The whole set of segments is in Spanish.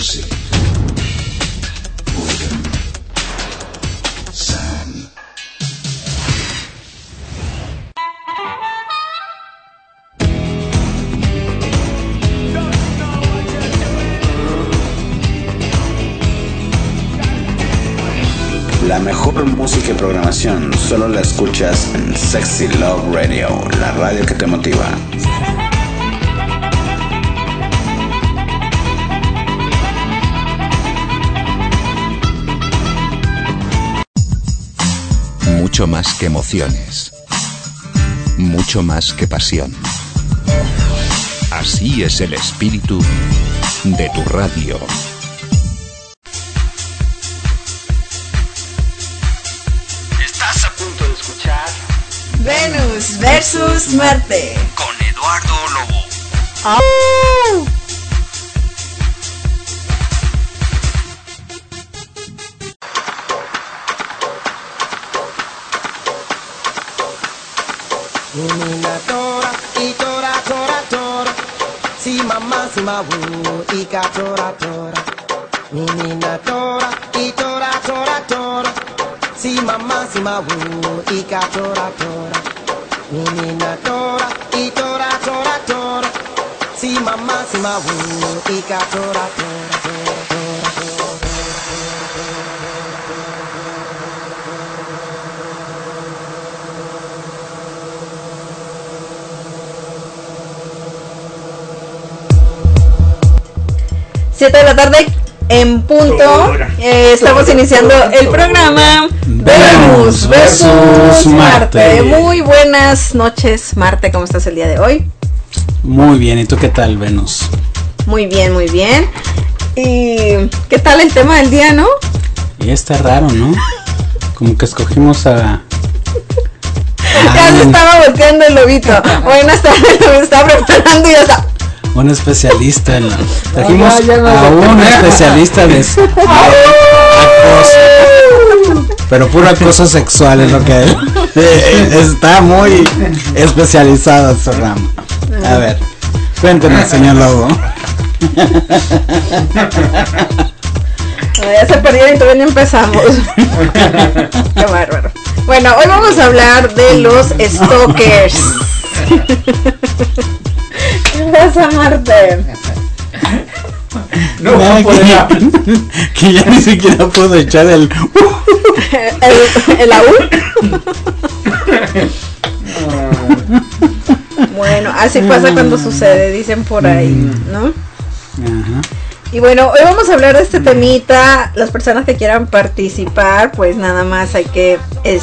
music. Golden Sound. La mejor música y programación solo la escuchas en Sexy Love Radio, la radio que te motiva. Mucho más que emociones, mucho más que pasión. Así es el espíritu de tu radio. Estás a punto de escuchar Venus versus Marte con Eduardo Lobo. ¡Oh! Nina tora, y tora, tora, tora. Si mamá, si mabu, y ka tora, tora. Nina tora, y tora, tora, tora. Si mamá, si mabu, y ka tora, tora. Nina tora, y tora, tora, tora. Si mamá, si mabu, y ka tora, tora, tora, tora. Siete de la tarde en punto. Estamos iniciando el programa Venus versus Marte. Muy buenas noches, Marte. ¿Cómo estás el día de hoy? Muy bien, ¿y tú qué tal, Venus? Muy bien, muy bien. ¿Y qué tal el tema del día, no? Y está raro, ¿no? Como que escogimos a... Ya se estaba volteando el lobito. Buenas tardes, el lobito estaba preparando y ya está. Un especialista en la... Trajimos a un especialista de acoso. Pero puro acoso sexual es lo que está muy especializado en su ramo. A ver, cuéntenos, señor Lobo. Ya se perdieron y todavía no empezamos. Qué bárbaro. Bueno, hoy vamos a hablar de los stalkers. ¿Qué pasa, Marte? No, que ya ni siquiera puedo echar el aún. Bueno, así pasa cuando sucede, dicen por ahí, ¿no? Ajá. Y bueno, hoy vamos a hablar de este temita. Las personas que quieran participar, pues nada más hay que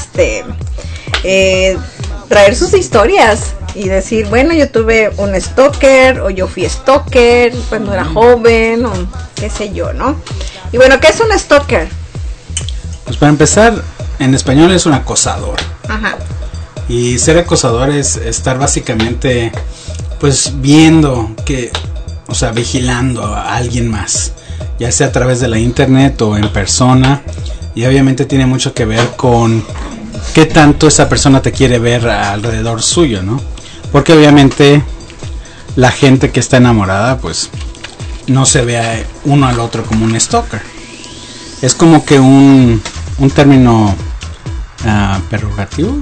traer sus historias y decir, bueno, yo tuve un stalker o yo fui stalker cuando era joven o qué sé yo, ¿no? Y bueno, ¿qué es un stalker? Pues para empezar, en español es un acosador. Ajá. Y ser acosador es estar básicamente pues viendo que, o sea, vigilando a alguien más, ya sea a través de la internet o en persona, y obviamente tiene mucho que ver con qué tanto esa persona te quiere ver alrededor suyo, ¿no? Porque obviamente la gente que está enamorada pues no se ve a uno al otro como un stalker. Es como que un término prerrogativo.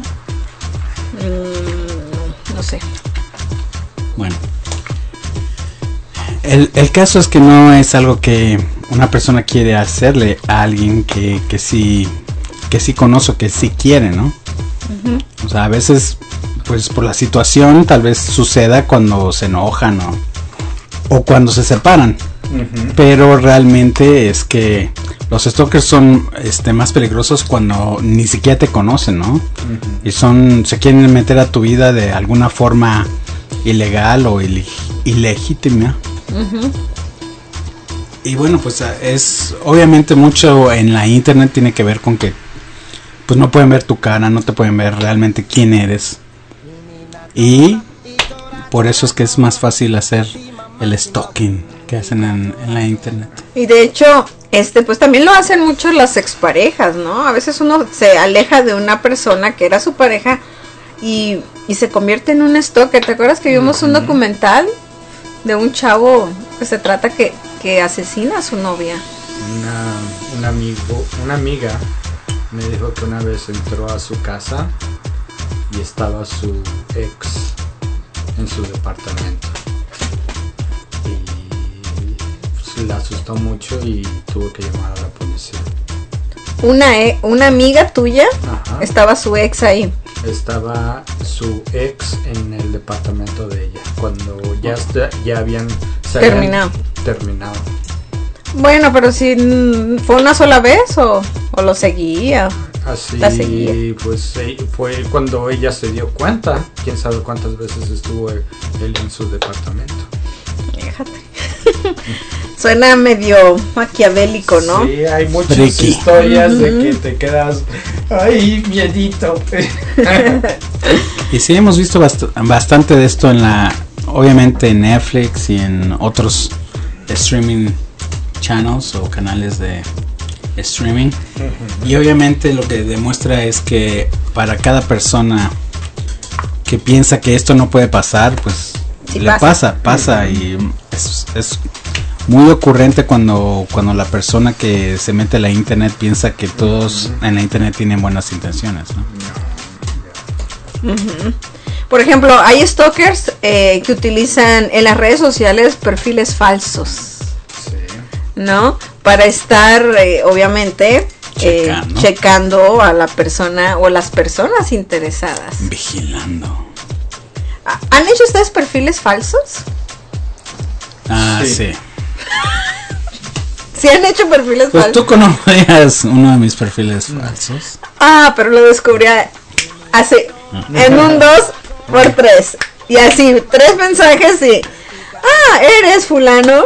No sé. Bueno, el caso es que no es algo que una persona quiere hacerle a alguien que sí conoce, que sí quiere, ¿no? Uh-huh. O sea, a veces, pues por la situación, tal vez suceda cuando se enojan o cuando se separan. Uh-huh. Pero realmente es que los stalkers son más peligrosos cuando ni siquiera te conocen, ¿no? Uh-huh. Y se quieren meter a tu vida de alguna forma ilegal o ilegítima. Uh-huh. Y bueno, pues es obviamente mucho en la internet tiene que ver con que pues no pueden ver tu cara, no te pueden ver realmente quién eres. Y por eso es que es más fácil hacer el stalking que hacen en la internet. Y de hecho, pues también lo hacen mucho las exparejas, ¿no? A veces uno se aleja de una persona que era su pareja y se convierte en un stalker. ¿Te acuerdas que vimos un documental de un chavo que se trata que que asesina a su novia. Una amiga me dijo que una vez entró a su casa y estaba su ex en su departamento y pues, le asustó mucho y tuvo que llamar a la policía. Una amiga tuya, Ajá. Estaba su ex ahí. Estaba su ex en el departamento de ella cuando ya habían Terminado. Bueno, pero si fue una sola vez o lo seguía. Así, La seguía. pues fue cuando ella se dio cuenta. Quién sabe cuántas veces estuvo él en su departamento. Fíjate. Suena medio maquiavélico, ¿no? Sí, hay muchas Ricky. historias de que te quedas, ay, miedito. Y sí, hemos visto bastante de esto obviamente en Netflix y en otros streaming channels o canales de streaming. Y obviamente lo que demuestra es que para cada persona que piensa que esto no puede pasar, pues Sí le pasa y es muy ocurrente cuando la persona que se mete a la internet piensa que todos en la internet tienen buenas intenciones, ¿no? Por ejemplo, hay stalkers que utilizan en las redes sociales perfiles falsos, ¿no? Para estar, obviamente, checando a la persona o las personas interesadas. Vigilando. ¿Han hecho ustedes perfiles falsos? Sí. ¿Sí han hecho perfiles Pues falsos? tú conocías uno de mis perfiles falsos. Pero lo descubrí en un 2x3. Y así, 3 mensajes y... eres fulano.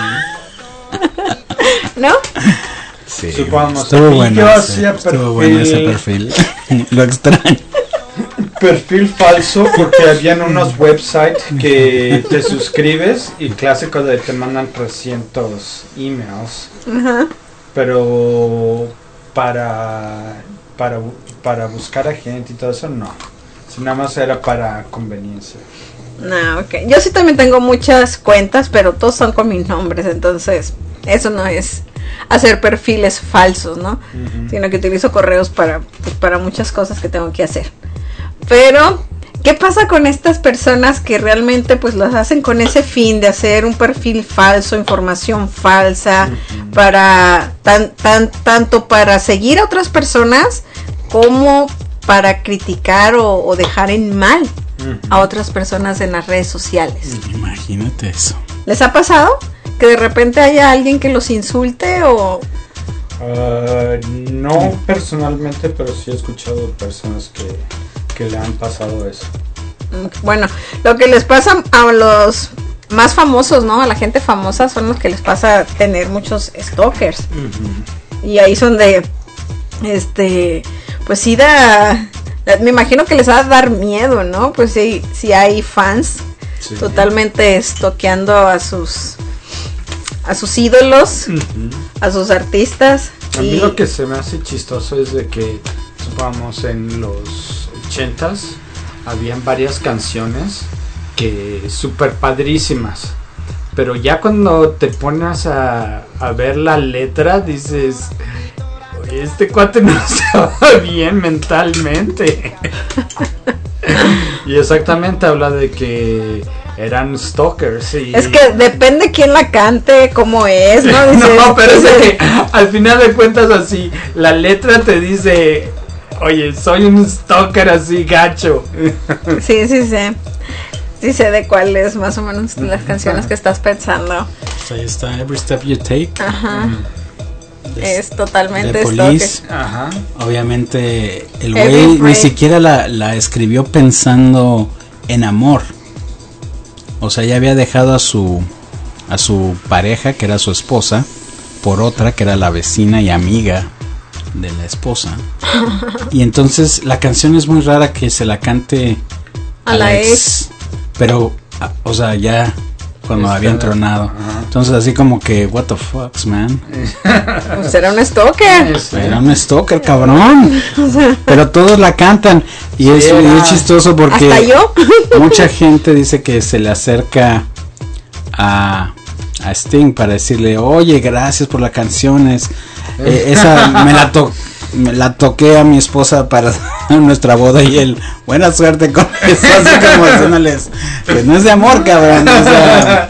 ¿No? Sí. Supongamos, Estuvo bueno, yo ese, hacía estuvo bueno ese perfil. Lo extraño. perfil falso porque habían unos websites que te suscribes y clásico de te mandan 300 emails. Ajá. Pero para buscar a gente y todo eso no. Si nada más era para conveniencia. No, ok. Yo sí también tengo muchas cuentas, pero todos son con mis nombres, entonces eso no es hacer perfiles falsos, ¿no? Sino que utilizo correos para muchas cosas que tengo que hacer. Pero, ¿qué pasa con estas personas que realmente pues las hacen con ese fin de hacer un perfil falso, información falsa, para tanto para seguir a otras personas como para criticar o dejar en mal a otras personas en las redes sociales? Imagínate eso. ¿Les ha pasado que de repente haya alguien que los insulte o...? No personalmente, pero sí he escuchado personas que le han pasado eso. Bueno, lo que les pasa a los más famosos, ¿no? A la gente famosa son los que les pasa tener muchos stalkers. Y ahí son de, pues sí me imagino que les va a dar miedo, ¿no? Pues sí hay fans totalmente stalkeando a sus ídolos, a sus artistas. A mí lo que se me hace chistoso es de que, supongamos, en los 80s habían varias canciones que súper padrísimas, pero ya cuando te pones a ver la letra dices, este cuate no estaba bien mentalmente. Y exactamente habla de que eran stalkers y... Es que depende quién la cante, cómo es, ¿no? Dices, no, pero es que al final de cuentas así, la letra te dice, oye, soy un stalker así gacho. Sí. Sí sé de cuáles más o menos las canciones que estás pensando. Pues ahí está, Every Step You Take. Ajá. Es totalmente The Police. Ajá. Obviamente el Every güey ni Breath. siquiera la escribió pensando en amor. O sea, ya había dejado a su pareja, que era su esposa, por otra que era la vecina y amiga de la esposa. Y entonces la canción es muy rara que se la cante a la ex. Pero, o sea, ya cuando habían tronado. Entonces así como que, what the fuck, man. Pues era un stalker. Era un stalker, cabrón. Pero todos la cantan. Y es chistoso porque hasta yo. mucha gente dice que se le acerca a Sting para decirle, oye, gracias por las canciones. Esa me la toqué a mi esposa para nuestra boda y él, buena suerte con eso, así como diciéndoles, pues no es de amor, cabrón. O sea,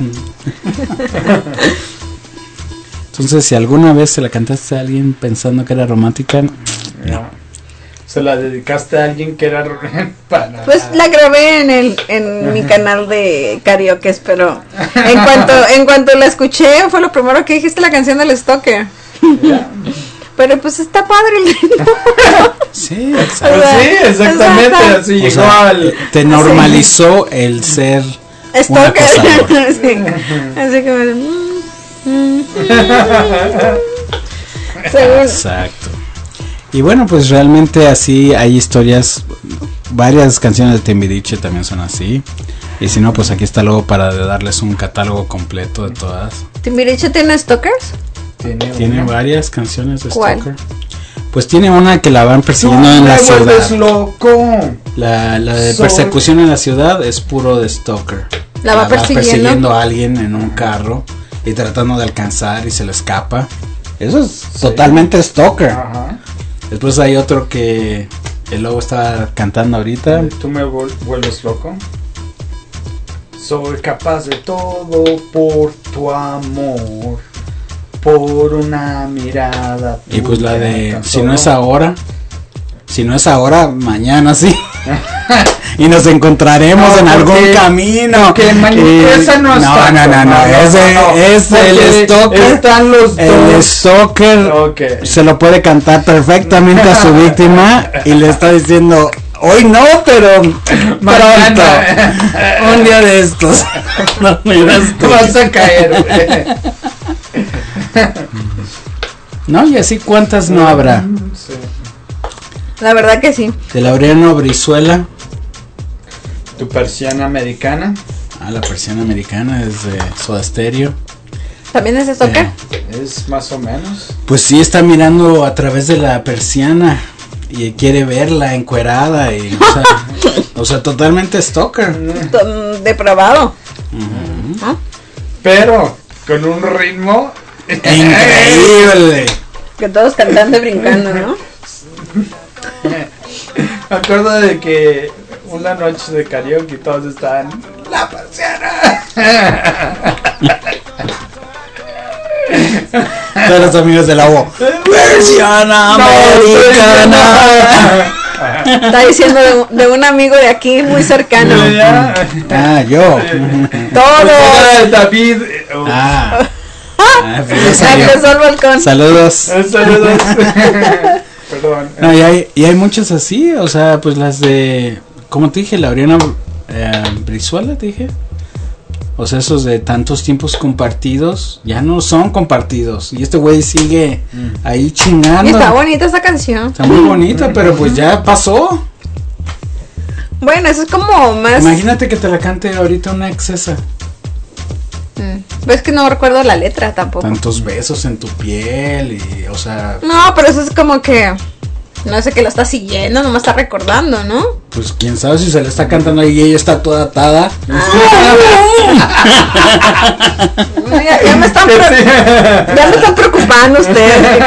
entonces, si alguna vez se la cantaste a alguien pensando que era romántica, no. ¿Se la dedicaste a alguien que era Pues la grabé en mi canal de karaoke, pero en cuanto la escuché fue lo primero que dijiste, la canción del Stalker. Yeah. Pero pues está padre el ritmo. Sí, exacto. O sea, sí, exactamente, así llegó sea, al... te normalizó el ser Stalker. un acosador. Sí. Así que según. Exacto. Y bueno, pues realmente así hay historias, varias canciones de Timbiriche también son así. Y si no, pues aquí está luego para darles un catálogo completo de todas. ¿Timbiriche tiene Stalkers? Tiene varias canciones de ¿Cuál? Stalker. Pues tiene una que la van persiguiendo en la ciudad. ¡Vuelves loco! La de persecución en la ciudad es puro de Stalker. La va persiguiendo a alguien en un carro y tratando de alcanzar y se le escapa. Eso es totalmente Stalker. Ajá. Después hay otro que el lobo está cantando ahorita. ¿Tú me vuelves loco? Soy capaz de todo por tu amor, por una mirada. Y pues la de tan si no es solo. ahora, mañana sí. Y nos encontraremos en algún camino. Porque esa no está. No. Ese es el Stalker. Están los dos. El Stalker Okay. se lo puede cantar perfectamente a su víctima y le está diciendo, hoy no, pero pronto, un día de estos. No me das Tú vas a caer, güey. No, y así cuántas no habrá. Sí. La verdad que sí. De Laureano Brizuela. Tu persiana americana. La persiana americana es de Soda Stereo. ¿También es Stalker? Es más o menos. Pues sí, está mirando a través de la persiana y quiere verla encuerada y o sea totalmente Stalker. Depravado. ¿Ah? Pero con un ritmo Increíble. Que todos cantando y brincando, ¿no? Me acuerdo de que una noche de karaoke todos estaban la persiana. Todos los amigos del agua. Persiana americana. Está diciendo de un amigo de aquí muy cercano. Yo. Todos. David. Pues ya Empezó el balcón. Saludos. Saludos. Perdón. No, y hay muchas así, o sea, pues las de, como te dije, Laureano Brizuela, te dije. O sea, esos de tantos tiempos compartidos, ya no son compartidos. Y este güey sigue ahí chingando. Y está bonita esta canción. Está muy bonita, pero pues ya pasó. Bueno, eso es como más. Imagínate que te la cante ahorita una excesa. Ves que no recuerdo la letra tampoco. Tantos besos en tu piel y, o sea. No, pero eso es como que. No sé, que lo está siguiendo, nomás está recordando, ¿no? Pues quién sabe si se le está cantando y ella está toda atada. Ya me están preocupando ustedes.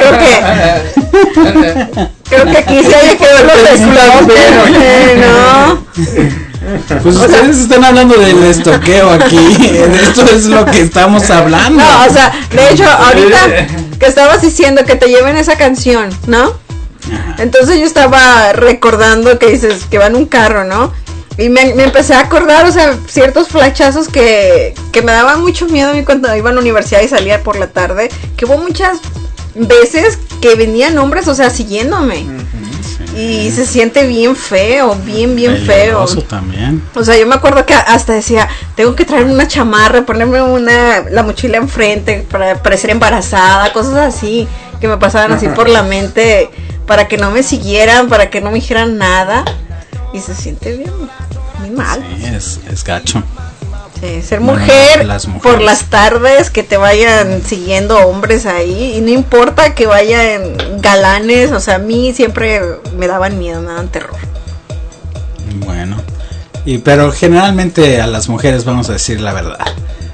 Creo que aquí sí hay que verlo de ¿no? Pues ustedes están hablando del estoqueo aquí. Esto es lo que estamos hablando. No, o sea, de hecho, ahorita que estabas diciendo que te lleven esa canción, ¿no? Entonces yo estaba recordando que dices que va en un carro, ¿no? Y me empecé a acordar, o sea, ciertos flashazos que me daban mucho miedo a mí cuando iba a la universidad y salía por la tarde, que hubo muchas veces que venían hombres, o sea, siguiéndome. Y se siente bien feo, bien feo. También. O sea, yo me acuerdo que hasta decía, tengo que traerme una chamarra, ponerme la mochila enfrente para parecer embarazada, cosas así que me pasaban así por la mente, para que no me siguieran, para que no me dijeran nada. Y se siente bien, muy mal. Sí, es gacho. Sí, ser mujer por mujeres. las tardes, que te vayan siguiendo hombres ahí, y no importa que vayan galanes, o sea, a mí siempre me daban miedo, me daban terror. Bueno, pero generalmente a las mujeres vamos a decir la verdad.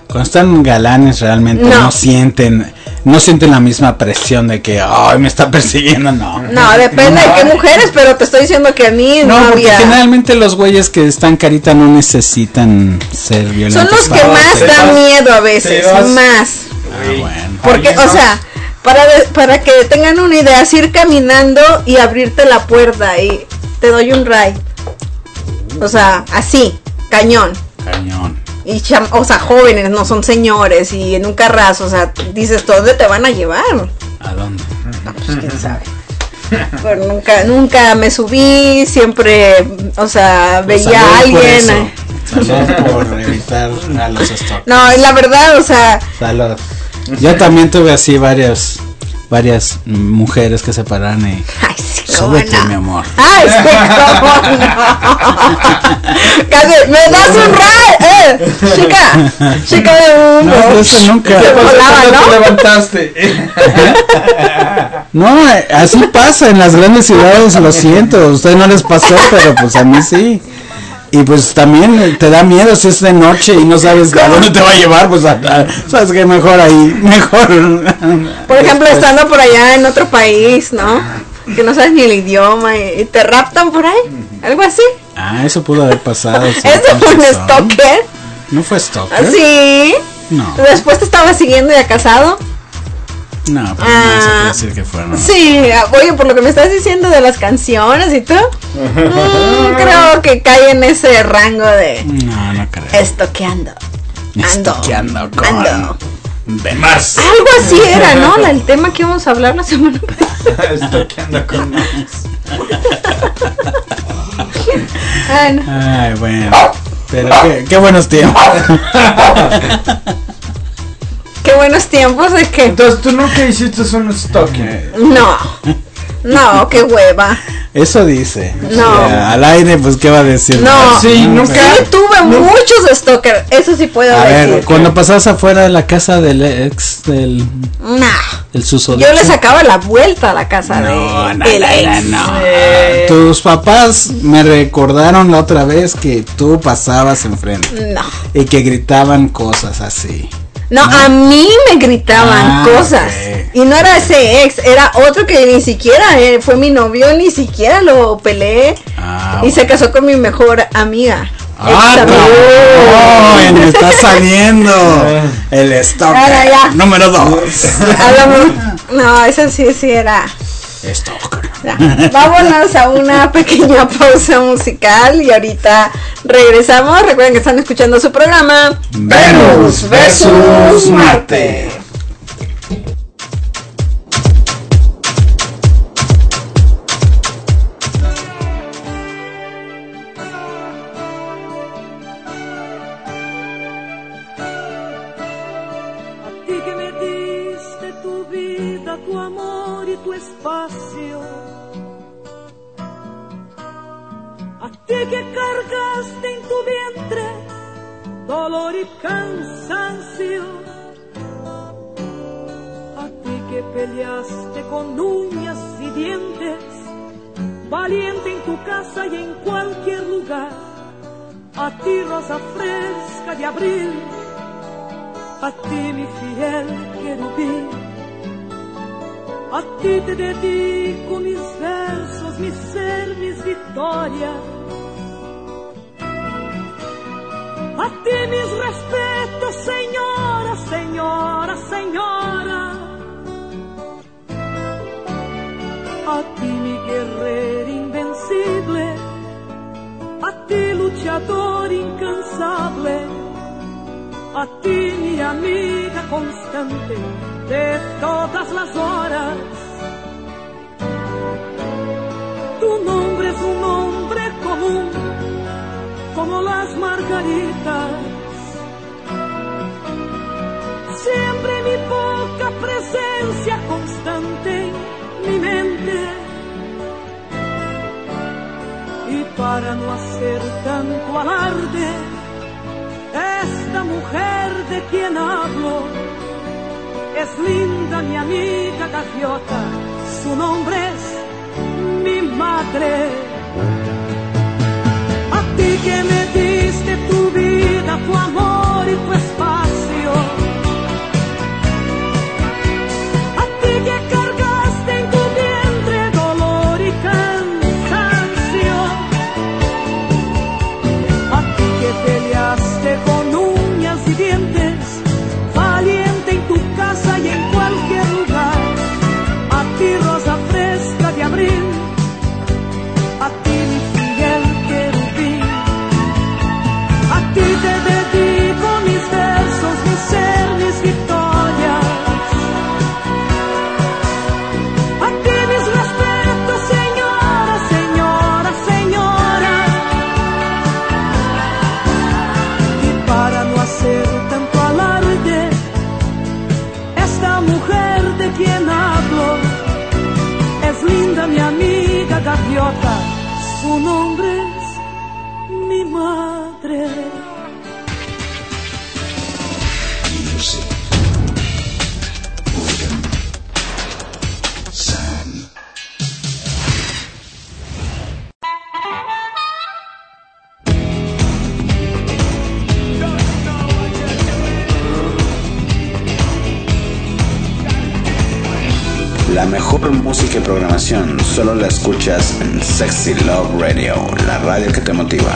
Cuando están galanes realmente no sienten la misma presión de que ay me está persiguiendo, no. No, depende de qué mujeres, pero te estoy diciendo que a mí no porque había. Generalmente los güeyes que están carita no necesitan ser violentos. Son los que más dan miedo a veces, más. Bueno. Porque, o sea, para que tengan una idea, es ir caminando y abrirte la puerta y te doy un ride. O sea, así, cañón. Y o sea, jóvenes, no son señores y en un carrazo, o sea, dices, ¿dónde te van a llevar? ¿A dónde? No, pues quién sabe. Pero nunca me subí, siempre, o sea, pues veía a alguien. Salud por evitar a los stalkers. No, la verdad, o sea. Salud. Yo también tuve así varias mujeres que se pararon y ay, sí, súbete, no. mi amor. Ay, sí, cómo no. Casi, me das un ride, chica de humo. No, eso nunca. Se volaba, ¿no? Te levantaste. No, así pasa en las grandes ciudades, lo siento, a ustedes no les pasó, pero pues a mí sí. Y pues también te da miedo si es de noche y no sabes a dónde te va a llevar, pues sabes que mejor ahí, mejor. Por ejemplo, estando por allá en otro país, ¿no? Que no sabes ni el idioma y te raptan por ahí, algo así. Ah, eso pudo haber pasado. Sí, ¿eso fue un stalker? ¿No fue stalker? Sí. No. Después te estaba siguiendo ya casado. No, pues no se puede decir que fue, ¿no? Sí, oye, por lo que me estás diciendo de las canciones y tú, creo que cae en ese rango de... No creo. Estoqueando. Estoqueando con... Ando. Más. Algo así era, ¿no? El tema que íbamos a hablar la semana pasada. Estoqueando con más. Ay, bueno. Pero qué buenos tiempos. Qué buenos tiempos de que... Entonces tú nunca hiciste un stalking. No, qué hueva. Eso dice. No. O sea, al aire, pues, ¿qué va a decir? No. Sí, nunca. Sí, tuve muchos stalkers. Eso sí puedo decir. A ver, cuando pasabas afuera de la casa del ex del... No. El susodicho. Yo le sacaba la vuelta a la casa del ex. No. Tus papás me recordaron la otra vez que tú pasabas enfrente. No. Y que gritaban cosas así. No, a mí me gritaban cosas. Okay. Y no era ese ex, era otro que ni siquiera fue mi novio, ni siquiera lo peleé. Y se casó con mi mejor amiga. Me está saliendo el stalker número 2. No, eso sí era stalker. Vámonos a una pequeña pausa musical y ahorita regresamos. Recuerden que están escuchando su programa Venus versus Marte. Que cargaste en tu vientre dolor y cansancio, a ti que peleaste con uñas y dientes, valiente en tu casa y en cualquier lugar, a ti rosa fresca de abril, a ti mi fiel querubín, a ti te dedico mis versos, mi ser, mis victorias. A ti mis respetos, señora, señora, señora. A ti mi guerrero invencible, a ti luchador incansable, a ti mi amiga constante de todas las horas. Tu nombre es un nombre común como las margaritas, siempre mi poca presencia constante en mi mente, y para no hacer tanto alarde, esta mujer de quien hablo es linda mi amiga gaviota, su nombre es mi madre. A ti que me diste tu vida, tu amor y tu espacio, tu nombre es mi madre. Music. William. Sam. La mejor música y programación solo la escuchas en Sexy Love Radio, la radio que te motiva.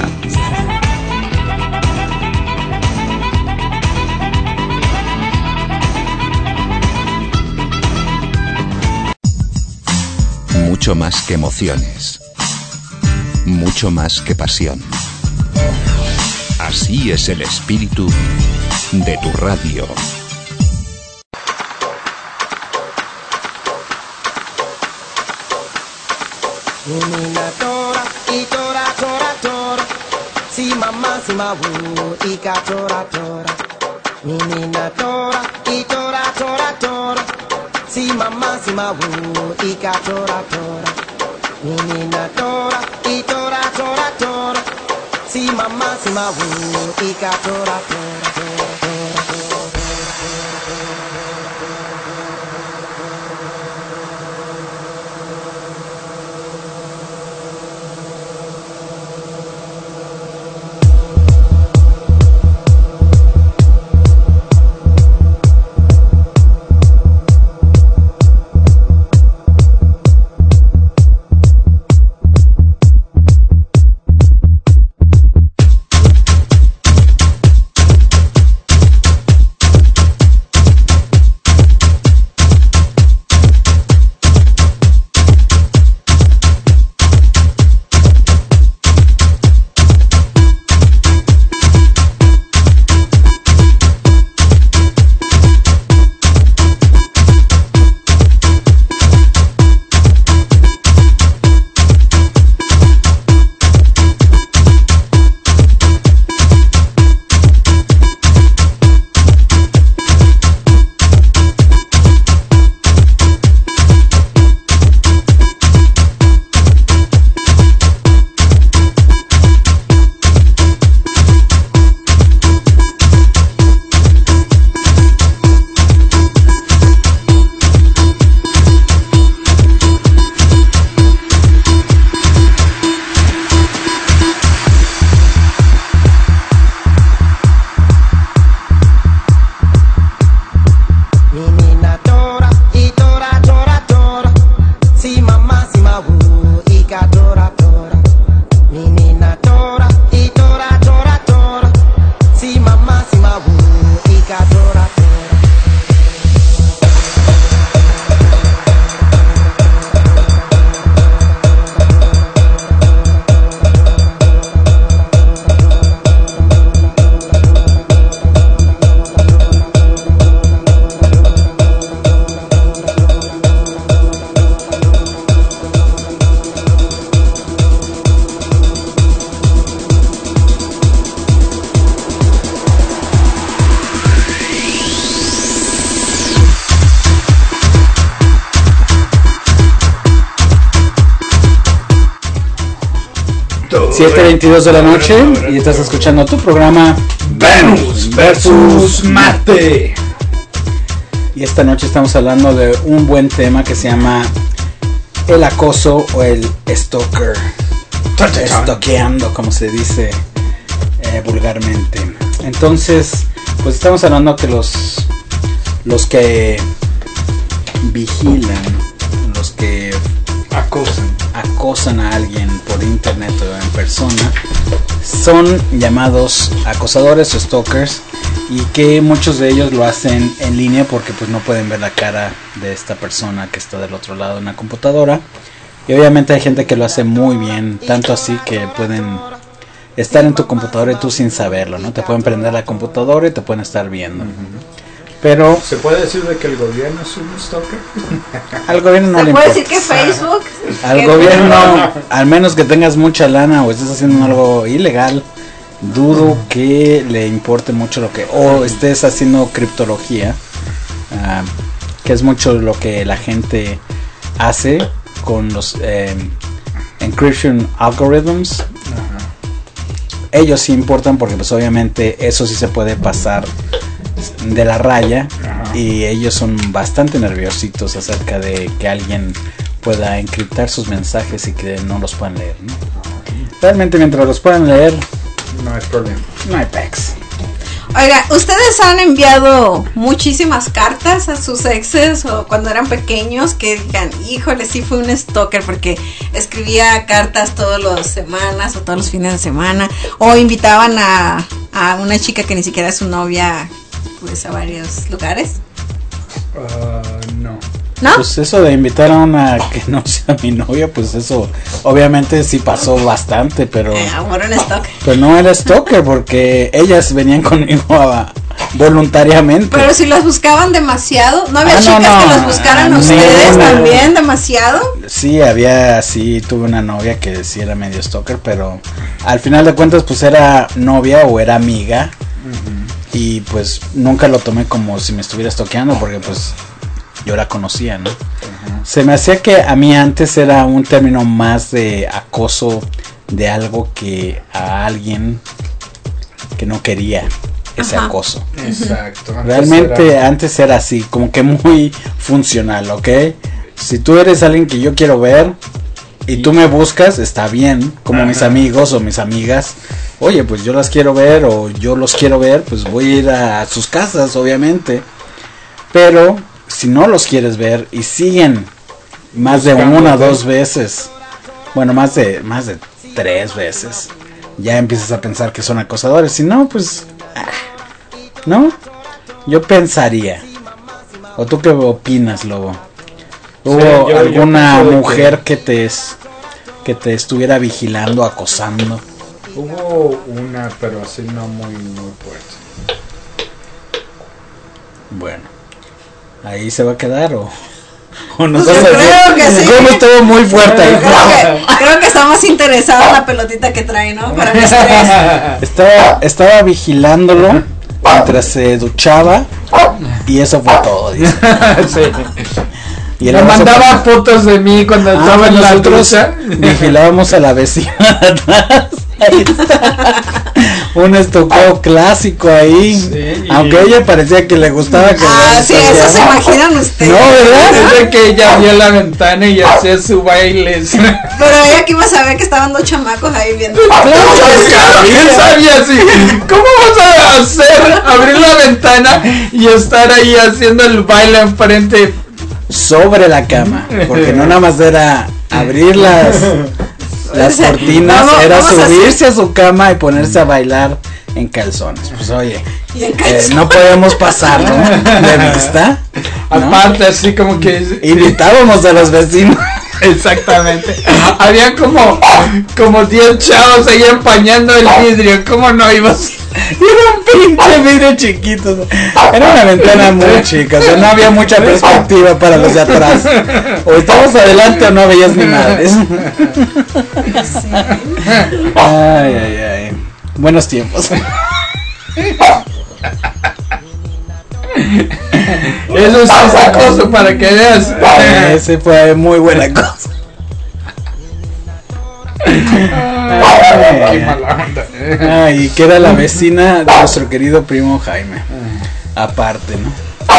Mucho más que emociones. Mucho más que pasión. Así es el espíritu de tu radio. Menina tora, y tora, tora, tora. Si mamá, si ma wu, y ka tora, tora. Menina tora, y tora, tora, tora. Si mamá, si ma wu, y ka tora, tora. Menina tora, y tora, tora, tora. Si mamá, si ma wu, y ka tora, tora, tora, tora, tora. ...7:22 de la noche... ...y estás escuchando tu programa... Venus versus Marte. Y esta noche estamos hablando de un buen tema que se llama... ...el acoso o el stalker. Stalkeando, como se dice vulgarmente. Entonces, pues estamos hablando que los que vigilan, los que acosan a alguien por internet o en persona, son llamados acosadores o stalkers, y que muchos de ellos lo hacen en línea porque pues no pueden ver la cara de esta persona que está del otro lado de una computadora. Y obviamente hay gente que lo hace muy bien, tanto así que pueden estar en tu computadora y tú sin saberlo, ¿no? Te pueden prender la computadora y te pueden estar viendo. Pero ¿se puede decir de que el gobierno es un stalker? Al gobierno no le importa. ¿Se puede decir que Facebook? Al gobierno, al menos que tengas mucha lana o estés haciendo algo ilegal, dudo que le importe mucho lo que... O estés haciendo criptología, que es mucho lo que la gente hace con los Encryption Algorithms. Ellos sí importan porque pues obviamente eso sí se puede pasar de la raya. Y ellos son bastante nerviositos acerca de que alguien pueda encriptar sus mensajes y que no los puedan leer, ¿no? Realmente mientras los puedan leer no hay problema, no hay pex. Oiga, ¿ustedes han enviado muchísimas cartas a sus exes o cuando eran pequeños que digan, híjole, sí fue un stalker porque escribía cartas todas las semanas o todos los fines de semana, o invitaban a una chica que ni siquiera es su novia pues a varios lugares? No. ¿No? Pues eso de invitar a una que no sea mi novia, pues eso obviamente sí pasó bastante, pero Ahora un stalker. Pero no era stalker porque ellas venían conmigo voluntariamente. Pero si los buscaban demasiado, ¿no había chicas que los buscaran ustedes también demasiado? Sí, tuve una novia que sí era medio stalker, pero al final de cuentas pues era novia o era amiga. Y pues nunca lo tomé como si me estuviera stalkeando porque pues yo la conocía, ¿no? Se me hacía que a mí antes era un término más de acoso de algo que a alguien que no quería ese acoso. Exacto. Realmente antes era así, como que muy funcional, ¿ok? Si tú eres alguien que yo quiero ver y tú me buscas, está bien, como mis amigos o mis amigas. Oye, pues yo las quiero ver o yo los quiero ver, pues voy a ir a sus casas, obviamente. Pero si no los quieres ver y siguen más de una o dos veces, bueno, más de 3 veces, ya empiezas a pensar que son acosadores. Si no, pues no, yo pensaría. ¿O tú qué opinas, Lobo? ¿Hubo alguna mujer que te estuviera vigilando, acosando? Hubo una, pero así no muy fuerte. Bueno, ahí se va a quedar o no. Pues yo creo que sí. ¿Cómo estuvo muy fuerte ahí? Creo que está más interesado en la pelotita que trae, ¿no? Para los tres. Estaba vigilándolo mientras se duchaba y eso fue todo, dice. Sí. Y me mandaba fotos de mí cuando estaba en la ducha. Vigilábamos a la vecina de atrás. Ahí está. Un estocado clásico ahí. Sí, aunque ella parecía que le gustaba que sí, eso se imaginan ustedes. No, ¿verdad? Desde que ella vio la ventana y hacía su baile. Pero ella que iba a saber que estaban 2 chamacos ahí viendo. ¿Quién sabía así? ¿Cómo vas a abrir la ventana y estar ahí haciendo el baile enfrente? Sobre la cama, porque no nada más era abrir las cortinas, era subirse a su cama y ponerse a bailar en calzones. Pues oye, no podemos pasarlo de vista, ¿no? Aparte así como que invitábamos a los vecinos. Exactamente. Había como 10 chavos ahí empañando el vidrio. ¿Cómo no ibas? Era un pinche vidrio chiquito. Era una ventana muy chica. O sea, no había mucha perspectiva para los de atrás. O estabas adelante o no veías ni madres. Sí. Ay. Buenos tiempos. Eso es acoso para que veas. Ese fue muy buena cosa. Y que era la vecina de nuestro querido primo Jaime. Aparte, ¿no?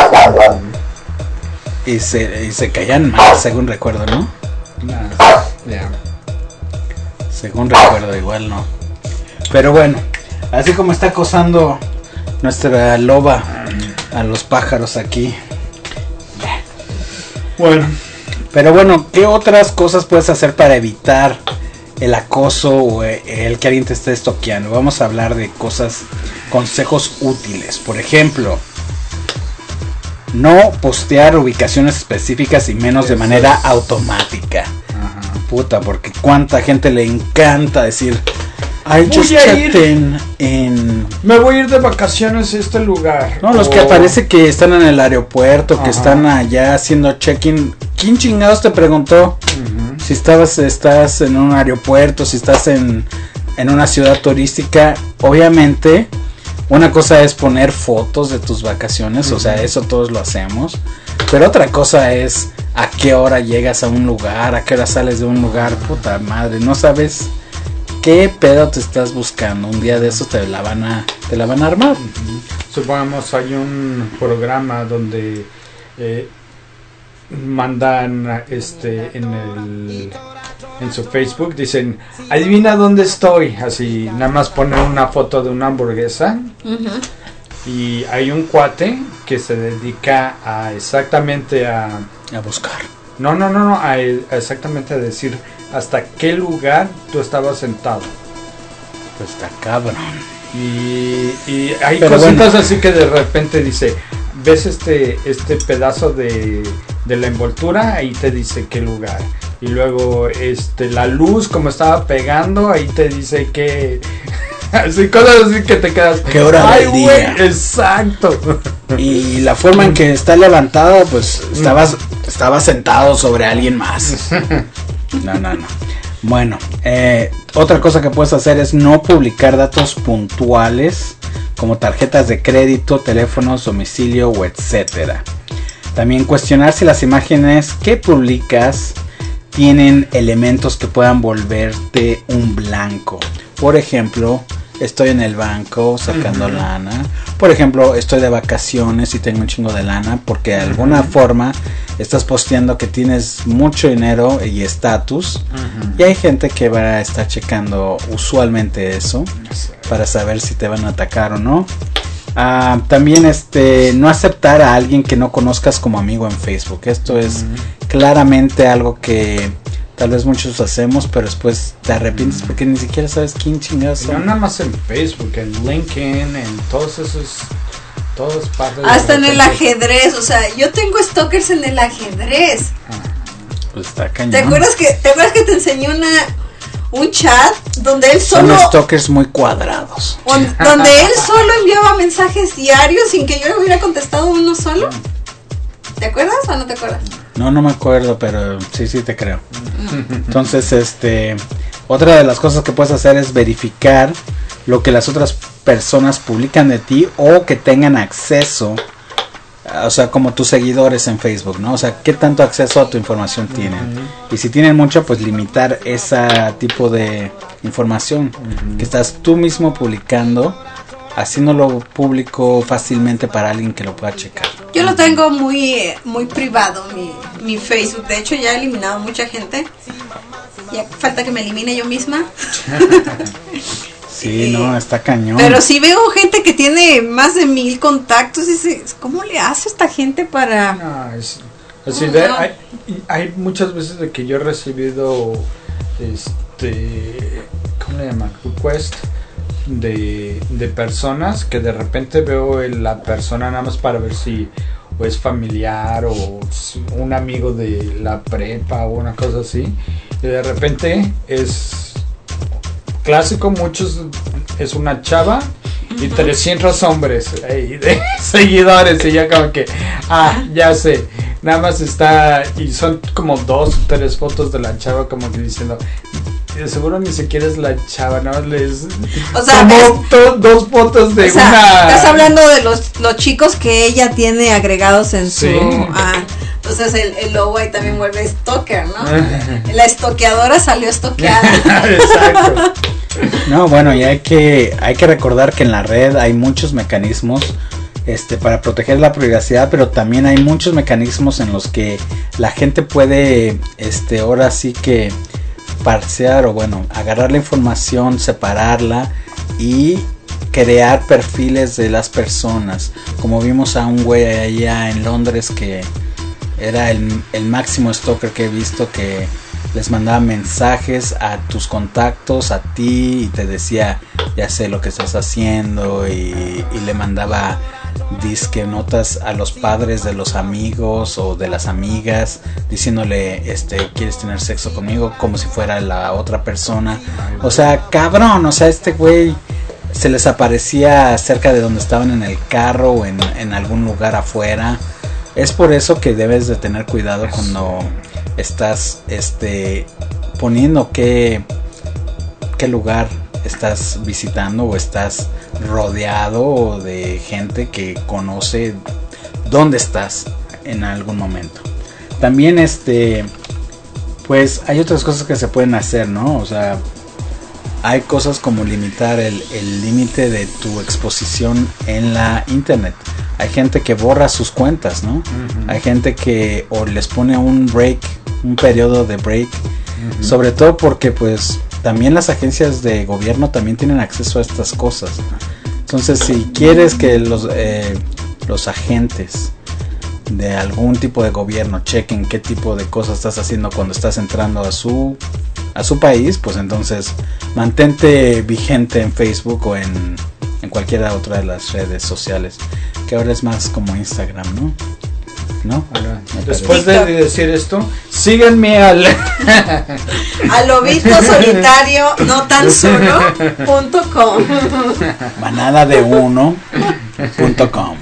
Y se caían mal, según recuerdo, ¿no? Según recuerdo, igual no. Pero bueno, así como está acosando nuestra loba a los pájaros aquí. Bueno. Pero bueno, ¿qué otras cosas puedes hacer para evitar el acoso o el que alguien te esté estoqueando? Vamos a hablar de consejos útiles. Por ejemplo, no postear ubicaciones específicas y menos de manera automática. Puta, porque cuánta gente le encanta decir me voy a ir de vacaciones a este lugar. No, los que parece que están en el aeropuerto, que están allá haciendo check-in. ¿Quién chingados te preguntó si estás en un aeropuerto, si estás en una ciudad turística? Obviamente, una cosa es poner fotos de tus vacaciones, o sea, eso todos lo hacemos. Pero otra cosa es a qué hora llegas a un lugar, a qué hora sales de un lugar, puta madre, no sabes qué pedo te estás buscando. Un día de eso te la van a armar. Supongamos hay un programa donde mandan en su Facebook, dicen, adivina dónde estoy, así nada más ponen una foto de una hamburguesa. Y hay un cuate que se dedica a exactamente a buscar. No, a exactamente a decir hasta qué lugar tú estabas sentado. Pues está cabrón. Y hay cositas así que de repente dice, ves este pedazo de la envoltura, ahí te dice qué lugar. Y luego la luz como estaba pegando, ahí te dice que así, cosas así que te quedas, qué hora del día. Exacto. Y la forma en que está levantada, pues estaba sentado sobre alguien más. No. Bueno, otra cosa que puedes hacer es no publicar datos puntuales como tarjetas de crédito, teléfonos, domicilio o etcétera. También cuestionar si las imágenes que publicas tienen elementos que puedan volverte un blanco. Por ejemplo, estoy en el banco sacando lana. Por ejemplo, estoy de vacaciones y tengo un chingo de lana, porque de alguna forma estás posteando que tienes mucho dinero y estatus. Y hay gente que va a estar checando usualmente eso para saber si te van a atacar o no. También no aceptar a alguien que no conozcas como amigo en Facebook. Esto es claramente algo que tal vez muchos hacemos, pero después te arrepientes porque ni siquiera sabes quién chingados son. No nada más en Facebook, en LinkedIn, en todos esos, todas partes. Hasta en el ajedrez, o sea, yo tengo stalkers en el ajedrez. Pues está cañón. ¿Te acuerdas que te enseñé un chat donde él solo... Son stalkers muy cuadrados. Donde él solo enviaba mensajes diarios sin que yo le hubiera contestado uno solo? ¿Te acuerdas o no te acuerdas? No me acuerdo, pero sí te creo. Entonces, otra de las cosas que puedes hacer es verificar lo que las otras personas publican de ti o que tengan acceso, o sea, como tus seguidores en Facebook, ¿no? O sea, qué tanto acceso a tu información tienen. Y si tienen mucho, pues limitar ese tipo de información que estás tú mismo publicando, haciéndolo público fácilmente para alguien que lo pueda checar. Yo lo tengo muy privado, mi Facebook. De hecho, ya he eliminado mucha gente. Ya falta que me elimine yo misma. Sí, no, está cañón. Pero sí veo gente que tiene más de 1000 contactos y dices, ¿cómo le hace esta gente para...? Hay muchas veces de que yo he recibido, ¿cómo le llaman? Request de personas que de repente veo la persona nada más para ver si o es familiar o un amigo de la prepa o una cosa así, y de repente es clásico, muchos es una chava y 300 hombres de seguidores, y ya como que ya sé, nada más está, y son como 2 o 3 fotos de la chava como que diciendo, seguro ni siquiera es la chava, no les, o sea, como 2 fotos de una. Estás hablando de los chicos que ella tiene agregados en su entonces el lobo ahí también vuelve stalker, ¿no? La estoqueadora salió estoqueada. Exacto. No, bueno, y hay que recordar que en la red hay muchos mecanismos para proteger la privacidad, pero también hay muchos mecanismos en los que la gente puede ahora sí que parsear, o bueno, agarrar la información, separarla y crear perfiles de las personas. Como vimos a un güey allá en Londres que era el máximo stalker que he visto, que les mandaba mensajes a tus contactos, a ti, y te decía, ya sé lo que estás haciendo, y le mandaba disque notas a los padres de los amigos o de las amigas diciéndole, ¿quieres tener sexo conmigo? Como si fuera la otra persona. O sea, cabrón, o sea, este güey se les aparecía cerca de donde estaban en el carro o en algún lugar afuera. Es por eso que debes de tener cuidado cuando estás poniendo qué lugar estás visitando o estás rodeado de gente que conoce dónde estás en algún momento. también pues hay otras cosas que se pueden hacer, ¿no? O sea, hay cosas como limitar el límite de tu exposición en la internet. Hay gente que borra sus cuentas, ¿no? Uh-huh. Hay gente que o les pone un break, un periodo de break, uh-huh. Sobre todo porque pues también las agencias de gobierno también tienen acceso a estas cosas. Entonces, si quieres que los agentes de algún tipo de gobierno chequen qué tipo de cosas estás haciendo cuando estás entrando a su país, pues entonces mantente vigente en Facebook o en cualquiera otra de las redes sociales, que ahora es más como Instagram, ¿no? Después de decir esto, síganme al lobito solitario no tan solo.com manadadeUno.com.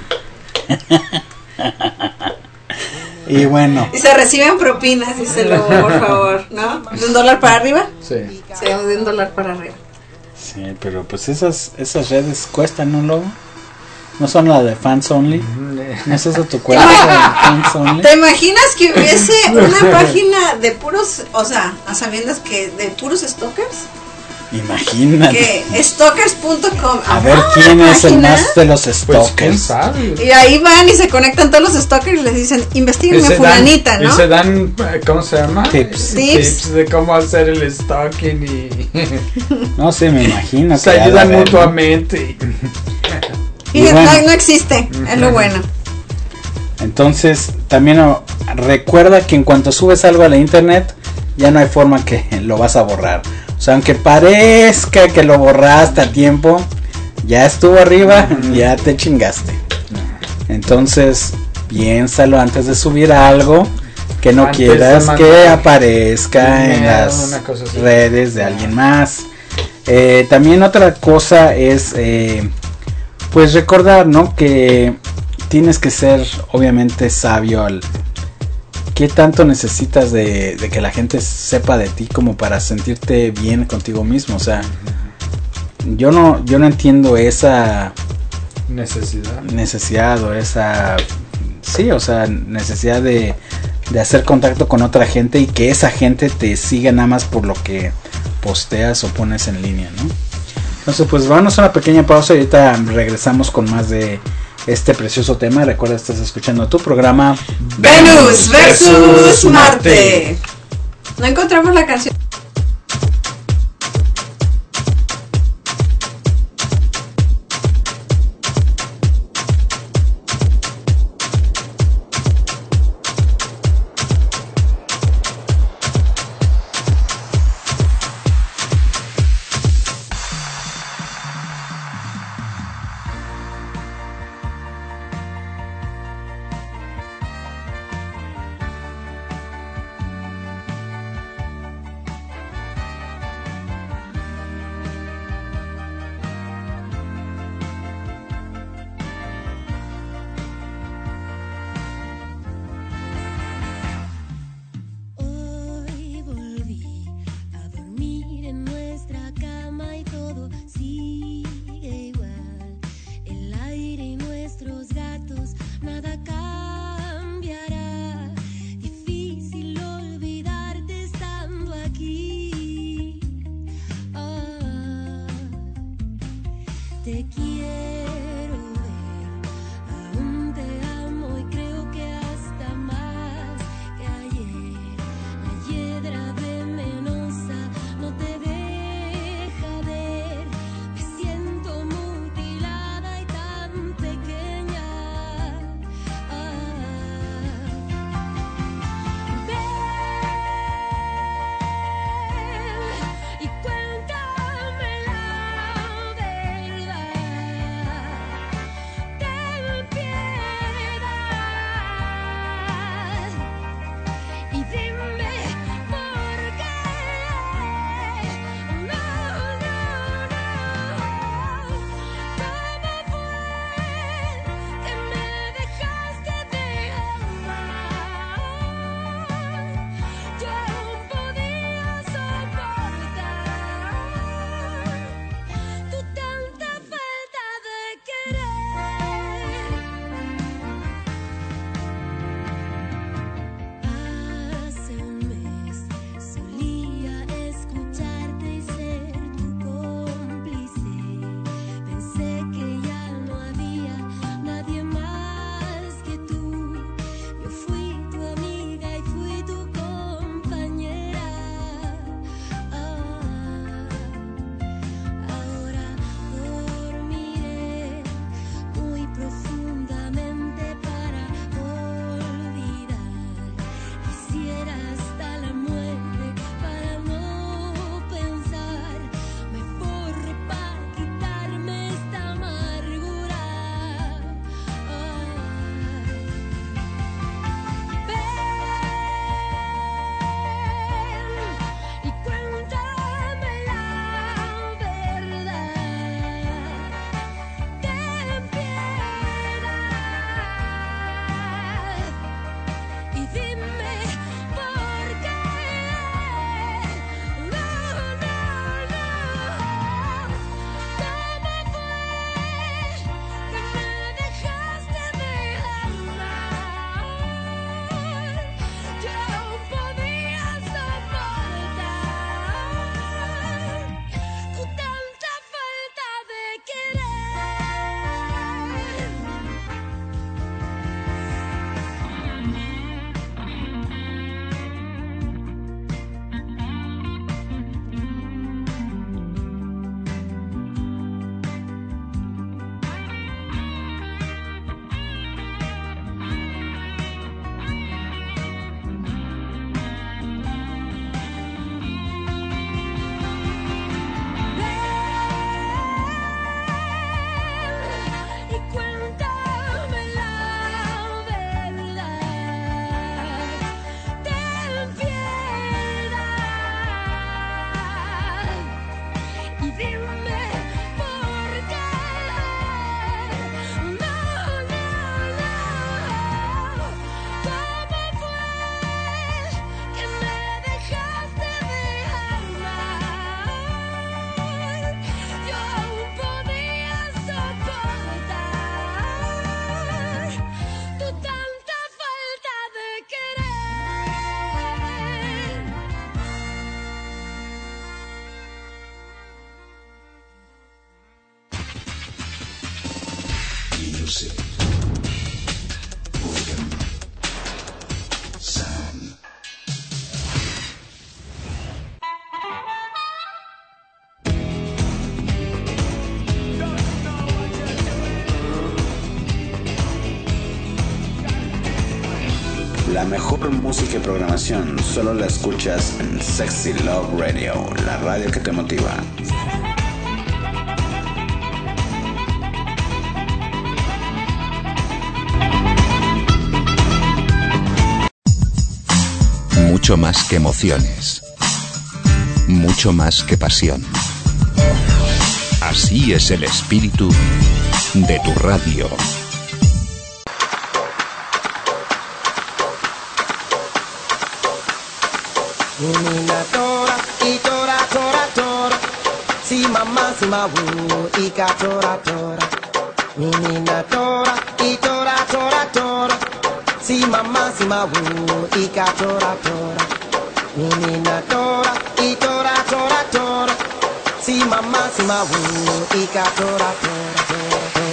Y bueno, y se reciben propinas, díselo por favor, ¿no? ¿De $1 para arriba? Sí, de $1 para arriba. Sí, pero pues esas redes cuestan, ¿no, Lobo? ¿No son la de fans only? ¿No es eso tu cuenta de fans only? ¿Te imaginas que hubiese una página de puros, o sea, a sabiendas que de puros stalkers? Imagínate. Que stalkers.com. A ver quién es el más de los stalkers. Pues, y ahí van y se conectan todos los stalkers y les dicen, investíguenme a fulanita, ¿no? Y se dan, ¿cómo se llama? Tips de cómo hacer el stalking y... No sé, me imagino. Se ayudan mutuamente. Y bueno, no existe, es lo bueno. Entonces, también recuerda que en cuanto subes algo a la internet, ya no hay forma que lo vas a borrar. O sea, aunque parezca que lo borraste a tiempo, ya estuvo arriba, ya te chingaste. Entonces, piénsalo antes de subir algo que no quieras que aparezca en las redes de alguien más. También otra cosa es, pues recordar, ¿no? Que tienes que ser, obviamente, sabio al... ¿Qué tanto necesitas de que la gente sepa de ti como para sentirte bien contigo mismo? O sea, yo no entiendo esa necesidad o esa... Sí, o sea, necesidad de hacer contacto con otra gente y que esa gente te siga nada más por lo que posteas o pones en línea, ¿no? Entonces, pues vamos a una pequeña pausa y ahorita regresamos con más de este precioso tema. Recuerda, estás escuchando tu programa Venus versus Marte. No encontramos la canción. La mejor música y programación solo la escuchas en Sexy Love Radio, la radio que te motiva. Mucho más que emociones, mucho más que pasión. Así es el espíritu de tu radio. Menina tora, y tora, tora, tora. Si mamá, si ma wu, y ka tora, tora. Menina tora, y tora, tora, tora. Si mamá, si ma wu, y ka tora, tora. Menina tora, y tora, tora, tora. Si mamá, si ma wu, y ka tora, tora.